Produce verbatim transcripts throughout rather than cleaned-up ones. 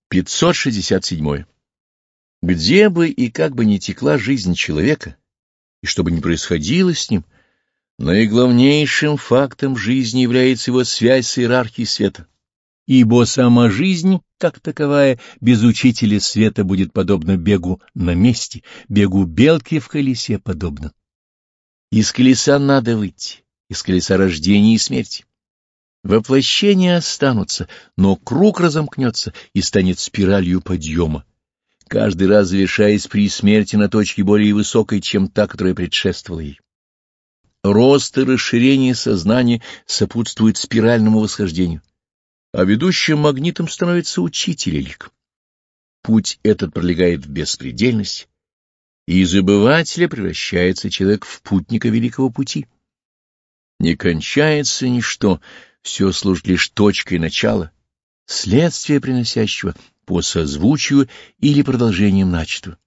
пятьсот шестьдесят седьмое. Где бы и как бы ни текла жизнь человека, и что бы ни происходило с ним, наиглавнейшим фактом жизни является его связь с иерархией света. Ибо сама жизнь, как таковая, без учителя света будет подобна бегу на месте, бегу белки в колесе подобно. Из колеса надо выйти, из колеса рождения и смерти. Воплощения останутся, но круг разомкнется и станет спиралью подъема, каждый раз завершаясь при смерти на точке более высокой, чем та, которая предшествовала ей. Рост и расширение сознания сопутствует спиральному восхождению, а ведущим магнитом становится учитель лик. Путь этот пролегает в беспредельность, и из обывателя превращается человек в путника великого пути. Не кончается ничто, все служит лишь точкой начала, следствие приносящего по созвучию или продолжением начатого.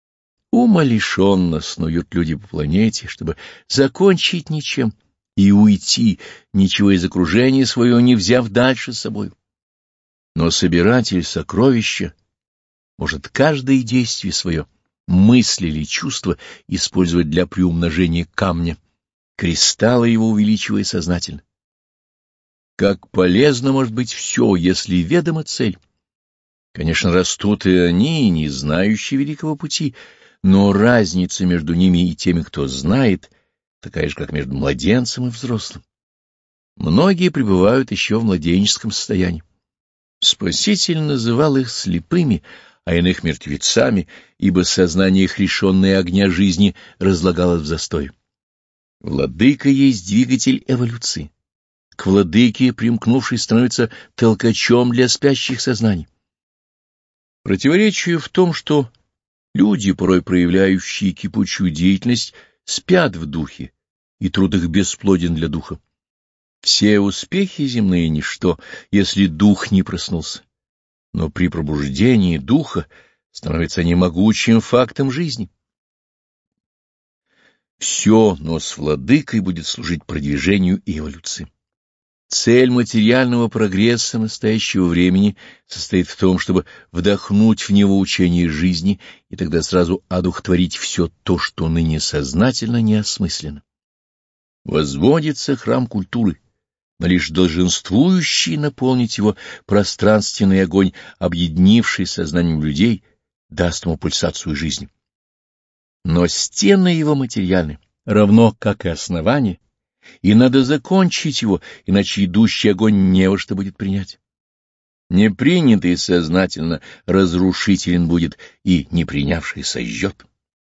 Умалишенно снуют люди по планете, чтобы закончить ничем и уйти, ничего из окружения своего не взяв дальше с собой. Но собиратель сокровища может каждое действие свое, мысль или чувство использовать для приумножения камня, кристалла его увеличивая сознательно. Как полезно может быть все, если ведома цель. Конечно, растут и они, не знающие великого пути, но разница между ними и теми, кто знает, такая же, как между младенцем и взрослым. Многие пребывают еще в младенческом состоянии. Спаситель называл их слепыми, а иных мертвецами, ибо сознание их, лишенное огня жизни, разлагалось в застой. Владыка есть двигатель эволюции. К владыке примкнувший становится толкачом для спящих сознаний. Противоречие в том, что люди, порой проявляющие кипучую деятельность, спят в духе, и труд их бесплоден для духа. Все успехи земные — ничто, если дух не проснулся. Но при пробуждении духа становятся они могучим фактом жизни. Все, но с владыкой будет служить продвижению и эволюции. Цель материального прогресса настоящего времени состоит в том, чтобы вдохнуть в него учение жизни и тогда сразу одухотворить все то, что ныне сознательно неосмысленно. Возводится храм культуры, но лишь долженствующий наполнить его пространственный огонь, объединивший сознанием людей, даст ему пульсацию жизни. Но стены его материальны, равно как и основание, и надо закончить его, иначе идущий огонь не во что будет принять. Не принятый сознательно разрушителен будет, и не принявший сожжет.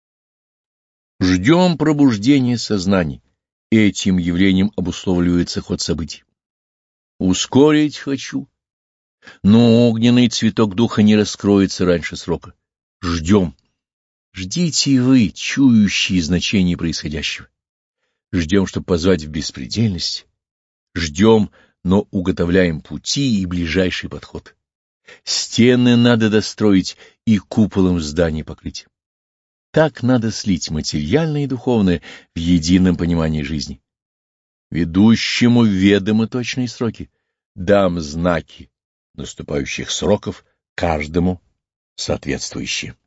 Ждем пробуждения сознаний. Этим явлением обусловливается ход событий. Ускорить хочу, но огненный цветок духа не раскроется раньше срока. Ждем. Ждите и вы, чующие значение происходящего. Ждем, чтобы позвать в беспредельность. Ждем, но уготовляем пути и ближайший подход. Стены надо достроить и куполом зданий покрыть. Так надо слить материальное и духовное в едином понимании жизни. Ведущему ведомы точные сроки. Дам знаки наступающих сроков, каждому соответствующие.